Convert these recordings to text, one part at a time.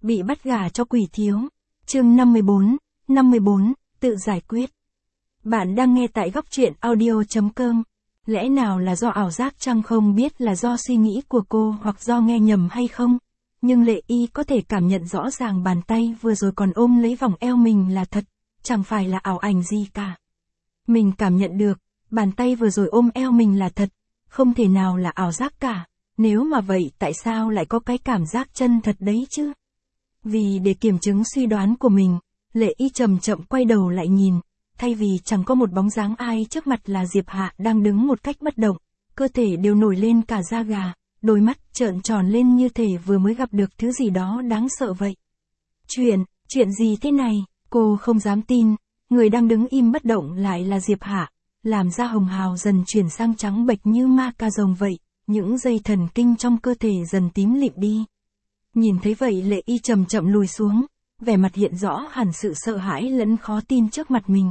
Bị bắt gả cho quỷ thiếu. Chương 54, tự giải quyết. Bạn đang nghe tại góc truyện audio.com. Lẽ nào là do ảo giác chăng, không biết là do suy nghĩ của cô hoặc do nghe nhầm hay không? Nhưng Lệ Y có thể cảm nhận rõ ràng bàn tay vừa rồi còn ôm lấy vòng eo mình là thật, chẳng phải là ảo ảnh gì cả. Mình cảm nhận được, bàn tay vừa rồi ôm eo mình là thật, không thể nào là ảo giác cả. Nếu mà vậy tại sao lại có cái cảm giác chân thật đấy chứ? Vì để kiểm chứng suy đoán của mình, Lệ Y chậm chậm quay đầu lại nhìn, thay vì chẳng có một bóng dáng ai trước mặt là Diệp Hạ đang đứng một cách bất động, cơ thể đều nổi lên cả da gà, đôi mắt trợn tròn lên như thể vừa mới gặp được thứ gì đó đáng sợ vậy. Chuyện gì thế này? Cô không dám tin, người đang đứng im bất động lại là Diệp Hạ, làm da hồng hào dần chuyển sang trắng bệch như ma cà rồng vậy, những dây thần kinh trong cơ thể dần tím lịm đi. Nhìn thấy vậy Lệ Y chậm chậm lùi xuống, vẻ mặt hiện rõ hẳn sự sợ hãi lẫn khó tin trước mặt mình.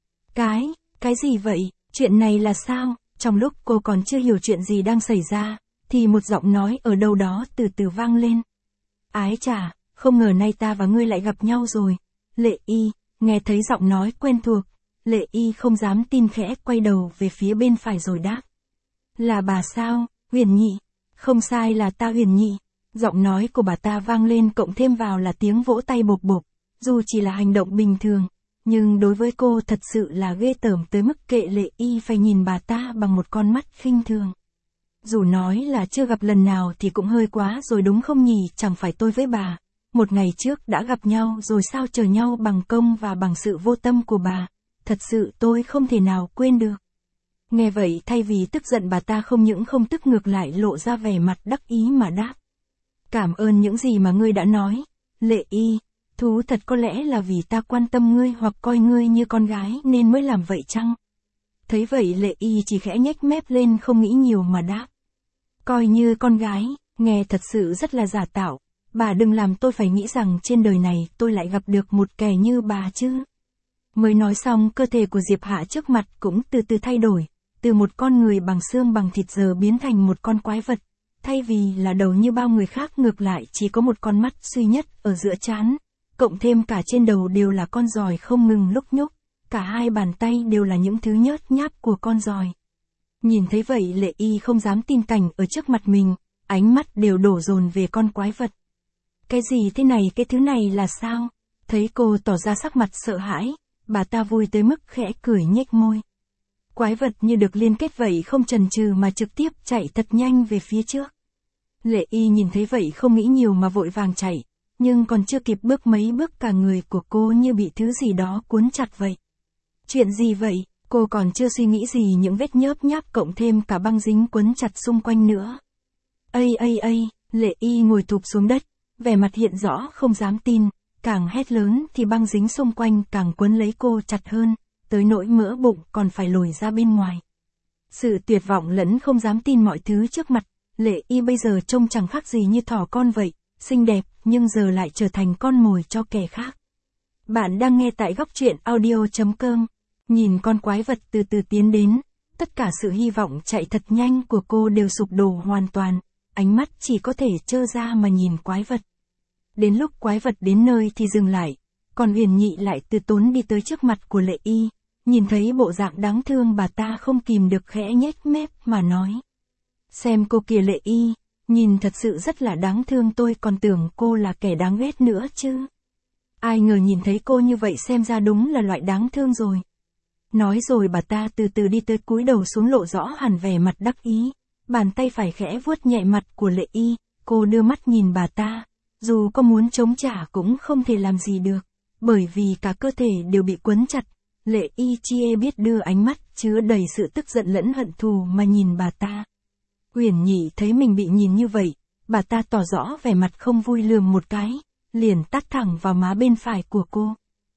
Cái gì vậy? Chuyện này là sao? Trong lúc cô còn chưa hiểu chuyện gì đang xảy ra, thì một giọng nói ở đâu đó từ từ vang lên. Ái chà, không ngờ nay ta và ngươi lại gặp nhau rồi. Lệ Y, nghe thấy giọng nói quen thuộc, Lệ Y không dám tin, khẽ quay đầu về phía bên phải rồi đáp. Là bà sao, Huyền Nhị? Không sai, là ta Huyền Nhị. Giọng nói của bà ta vang lên cộng thêm vào là tiếng vỗ tay bộp bộp, dù chỉ là hành động bình thường, nhưng đối với cô thật sự là ghê tởm tới mức kệ Lệ Y phải nhìn bà ta bằng một con mắt khinh thường. Dù nói là chưa gặp lần nào thì cũng hơi quá rồi đúng không nhỉ? Chẳng phải tôi với bà, một ngày trước đã gặp nhau rồi sao, chờ nhau bằng công và bằng sự vô tâm của bà, thật sự tôi không thể nào quên được. Nghe vậy thay vì tức giận, bà ta không những không tức ngược lại lộ ra vẻ mặt đắc ý mà đáp. Cảm ơn những gì mà ngươi đã nói, Lệ Y, thú thật có lẽ là vì ta quan tâm ngươi hoặc coi ngươi như con gái nên mới làm vậy chăng? Thấy vậy Lệ Y chỉ khẽ nhếch mép lên không nghĩ nhiều mà đáp. Coi như con gái, nghe thật sự rất là giả tạo, bà đừng làm tôi phải nghĩ rằng trên đời này tôi lại gặp được một kẻ như bà chứ. Mới nói xong cơ thể của Diệp Hạ trước mặt cũng từ từ thay đổi, từ một con người bằng xương bằng thịt giờ biến thành một con quái vật. Thay vì là đầu như bao người khác, ngược lại chỉ có một con mắt duy nhất ở giữa trán, cộng thêm cả trên đầu đều là con giòi không ngừng lúc nhúc, cả hai bàn tay đều là những thứ nhớt nháp của con giòi. Nhìn thấy vậy Lệ Y không dám tin cảnh ở trước mặt mình, ánh mắt đều đổ dồn về con quái vật. Cái gì thế này, cái thứ này là sao? Thấy cô tỏ ra sắc mặt sợ hãi, bà ta vui tới mức khẽ cười nhếch môi. Quái vật như được liên kết vậy không chần chừ mà trực tiếp chạy thật nhanh về phía trước. Lệ Y nhìn thấy vậy không nghĩ nhiều mà vội vàng chạy, nhưng còn chưa kịp bước mấy bước cả người của cô như bị thứ gì đó cuốn chặt vậy. Chuyện gì vậy? Cô còn chưa suy nghĩ gì những vết nhớp nháp cộng thêm cả băng dính quấn chặt xung quanh nữa. Ây, Lệ Y ngồi thụp xuống đất, vẻ mặt hiện rõ không dám tin, càng hét lớn thì băng dính xung quanh càng quấn lấy cô chặt hơn, tới nỗi mỡ bụng còn phải lồi ra bên ngoài. Sự tuyệt vọng lẫn không dám tin mọi thứ trước mặt, Lệ Y bây giờ trông chẳng khác gì như thỏ con vậy, xinh đẹp nhưng giờ lại trở thành con mồi cho kẻ khác. Bạn đang nghe tại góc truyện audio.com. Nhìn con quái vật từ từ tiến đến, tất cả sự hy vọng chạy thật nhanh của cô đều sụp đổ hoàn toàn, ánh mắt chỉ có thể trơ ra mà nhìn quái vật. Đến lúc quái vật đến nơi thì dừng lại, còn Huyền Nhị lại từ tốn đi tới trước mặt của Lệ Y, nhìn thấy bộ dạng đáng thương bà ta không kìm được khẽ nhếch mép mà nói. Xem cô kìa Lệ Y, nhìn thật sự rất là đáng thương, tôi còn tưởng cô là kẻ đáng ghét nữa chứ. Ai ngờ nhìn thấy cô như vậy xem ra đúng là loại đáng thương rồi. Nói rồi bà ta từ từ đi tới cúi đầu xuống lộ rõ hẳn vẻ mặt đắc ý, bàn tay phải khẽ vuốt nhẹ mặt của Lệ Y, cô đưa mắt nhìn bà ta, dù có muốn chống trả cũng không thể làm gì được, bởi vì cả cơ thể đều bị quấn chặt. Lệ Y chỉ biết đưa ánh mắt chứa đầy sự tức giận lẫn hận thù mà nhìn bà ta. Huyền Nhị thấy mình bị nhìn như vậy, bà ta tỏ rõ vẻ mặt không vui lườm một cái, liền tát thẳng vào má bên phải của cô.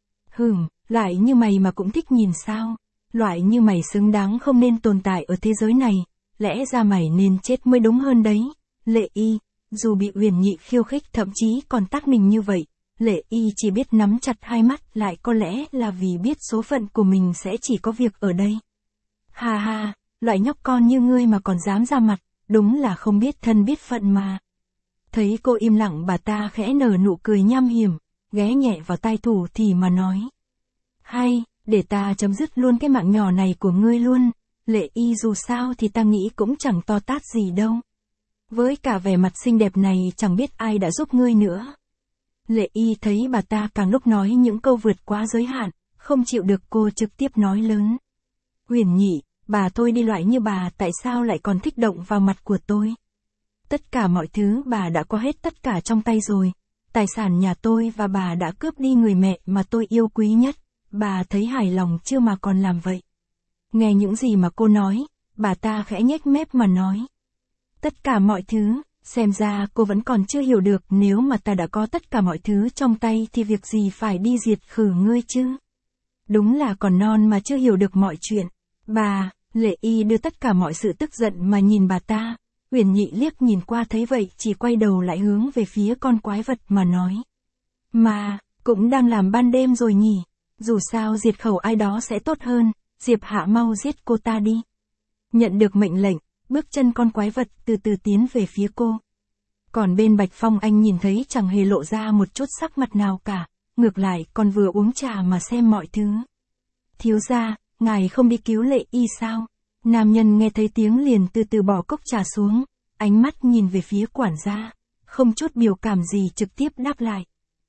Lại như mày mà cũng thích nhìn sao? Loại như mày xứng đáng không nên tồn tại ở thế giới này, lẽ ra mày nên chết mới đúng hơn đấy. Lệ Y, dù bị Huyền Nhị khiêu khích thậm chí còn tát mình như vậy, Lệ Y chỉ biết nắm chặt hai mắt lại, có lẽ là vì biết số phận của mình sẽ chỉ có việc ở đây. Ha, loại nhóc con như ngươi mà còn dám ra mặt, đúng là không biết thân biết phận mà. Thấy cô im lặng, bà ta khẽ nở nụ cười nham hiểm, ghé nhẹ vào tai Thủ thì mà nói. Hay, để ta chấm dứt luôn cái mạng nhỏ này của ngươi luôn, Lệ Y, dù sao thì ta nghĩ cũng chẳng to tát gì đâu. Với cả vẻ mặt xinh đẹp này chẳng biết ai đã giúp ngươi nữa. Lệ Y thấy bà ta càng lúc nói những câu vượt quá giới hạn, không chịu được, cô trực tiếp nói lớn. Huyền Nhị, bà thôi đi, loại như bà tại sao lại còn thích động vào mặt của tôi? Tất cả mọi thứ bà đã có hết tất cả trong tay rồi. Tài sản nhà tôi và bà đã cướp đi người mẹ mà tôi yêu quý nhất. Bà thấy hài lòng chưa mà còn làm vậy? Nghe những gì mà cô nói, bà ta khẽ nhếch mép mà nói. Tất cả mọi thứ, xem ra cô vẫn còn chưa hiểu được, nếu mà ta đã có tất cả mọi thứ trong tay thì việc gì phải đi diệt khử ngươi chứ? Đúng là còn non mà chưa hiểu được mọi chuyện. Bà, Lệ Y đưa tất cả mọi sự tức giận mà nhìn bà ta. Huyền Nhị liếc nhìn qua thấy vậy chỉ quay đầu lại hướng về phía con quái vật mà nói. Mà, cũng đang làm ban đêm rồi nhỉ? Dù sao diệt khẩu ai đó sẽ tốt hơn, Diệp Hạ mau giết cô ta đi. Nhận được mệnh lệnh, bước chân con quái vật từ từ tiến về phía cô. Còn bên Bạch Phong, anh nhìn thấy chẳng hề lộ ra một chút sắc mặt nào cả, ngược lại còn vừa uống trà mà xem mọi thứ. Thiếu gia, ngài không đi cứu Lệ Y sao? Nam nhân nghe thấy tiếng liền từ từ bỏ cốc trà xuống, ánh mắt nhìn về phía quản gia, không chút biểu cảm gì trực tiếp đáp lại.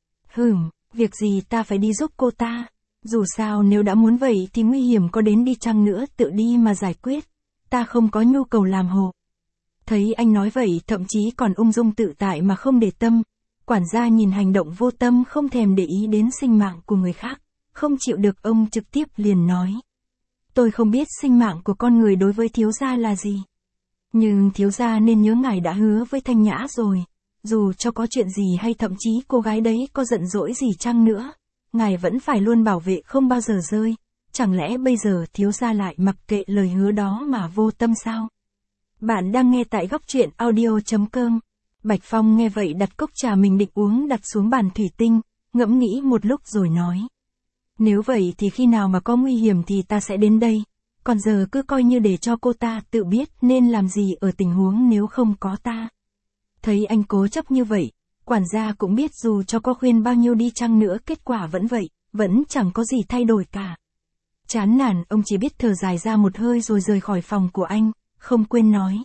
Việc gì ta phải đi giúp cô ta? Dù sao nếu đã muốn vậy thì nguy hiểm có đến đi chăng nữa tự đi mà giải quyết, ta không có nhu cầu làm hộ. Thấy anh nói vậy thậm chí còn ung dung tự tại mà không để tâm, quản gia nhìn hành động vô tâm không thèm để ý đến sinh mạng của người khác, không chịu được ông trực tiếp liền nói. Tôi không biết sinh mạng của con người đối với thiếu gia là gì. Nhưng thiếu gia nên nhớ ngài đã hứa với Thanh Nhã rồi, dù cho có chuyện gì hay thậm chí cô gái đấy có giận dỗi gì chăng nữa, ngài vẫn phải luôn bảo vệ không bao giờ rơi. Chẳng lẽ bây giờ thiếu gia lại mặc kệ lời hứa đó mà vô tâm sao? Bạn đang nghe tại góc truyện audio.com. Bạch Phong nghe vậy đặt cốc trà mình định uống đặt xuống bàn thủy tinh, ngẫm nghĩ một lúc rồi nói. Nếu vậy thì khi nào mà có nguy hiểm thì ta sẽ đến đây, còn giờ cứ coi như để cho cô ta tự biết nên làm gì ở tình huống nếu không có ta. Thấy anh cố chấp như vậy, quản gia cũng biết dù cho có khuyên bao nhiêu đi chăng nữa kết quả vẫn vậy, vẫn chẳng có gì thay đổi cả. Chán nản, ông chỉ biết thở dài ra một hơi rồi rời khỏi phòng của anh, không quên nói.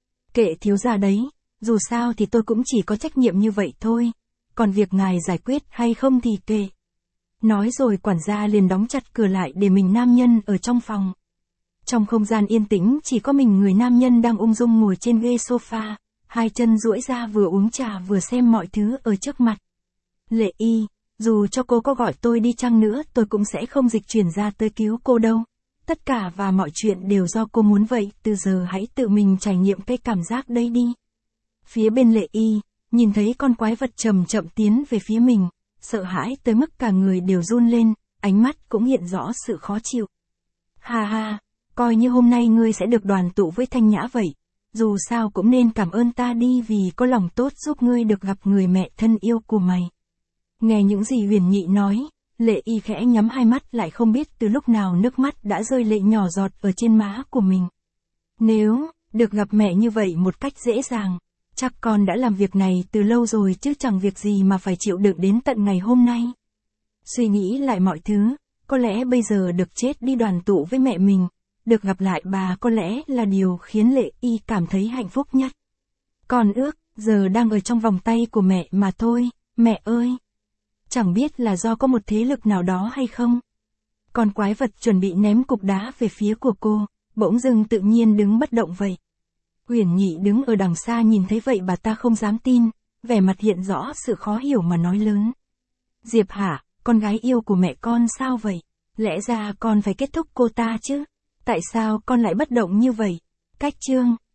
Kệ thiếu gia đấy, dù sao thì tôi cũng chỉ có trách nhiệm như vậy thôi, còn việc ngài giải quyết hay không thì kệ. Nói rồi quản gia liền đóng chặt cửa lại để mình nam nhân ở trong phòng. Trong không gian yên tĩnh chỉ có mình người nam nhân đang ung dung ngồi trên ghế sofa, hai chân duỗi ra vừa uống trà vừa xem mọi thứ ở trước mặt. Lệ Y, dù cho cô có gọi tôi đi chăng nữa tôi cũng sẽ không dịch chuyển ra tới cứu cô đâu. Tất cả và mọi chuyện đều do cô muốn vậy, từ giờ hãy tự mình trải nghiệm cái cảm giác đấy đi. Phía bên Lệ Y, nhìn thấy con quái vật chậm chậm tiến về phía mình, sợ hãi tới mức cả người đều run lên, ánh mắt cũng hiện rõ sự khó chịu. Ha ha, coi như hôm nay ngươi sẽ được đoàn tụ với Thanh Nhã vậy, dù sao cũng nên cảm ơn ta đi vì có lòng tốt giúp ngươi được gặp người mẹ thân yêu của mày. Nghe những gì Huyền Nhị nói, Lệ Y khẽ nhắm hai mắt lại, không biết từ lúc nào nước mắt đã rơi lệ nhỏ giọt ở trên má của mình. Nếu được gặp mẹ như vậy một cách dễ dàng, chắc con đã làm việc này từ lâu rồi chứ chẳng việc gì mà phải chịu đựng đến tận ngày hôm nay. Suy nghĩ lại mọi thứ, có lẽ bây giờ được chết đi đoàn tụ với mẹ mình, được gặp lại bà có lẽ là điều khiến Lệ Y cảm thấy hạnh phúc nhất. Còn ước, giờ đang ở trong vòng tay của mẹ mà thôi, mẹ ơi! Chẳng biết là do có một thế lực nào đó hay không? Con quái vật chuẩn bị ném cục đá về phía của cô, bỗng dưng tự nhiên đứng bất động vậy. Huyền Nhị đứng ở đằng xa nhìn thấy vậy bà ta không dám tin, vẻ mặt hiện rõ sự khó hiểu mà nói lớn. Diệp Hạ, con gái yêu của mẹ con sao vậy? Lẽ ra con phải kết thúc cô ta chứ? Tại sao con lại bất động như vậy? Cách chương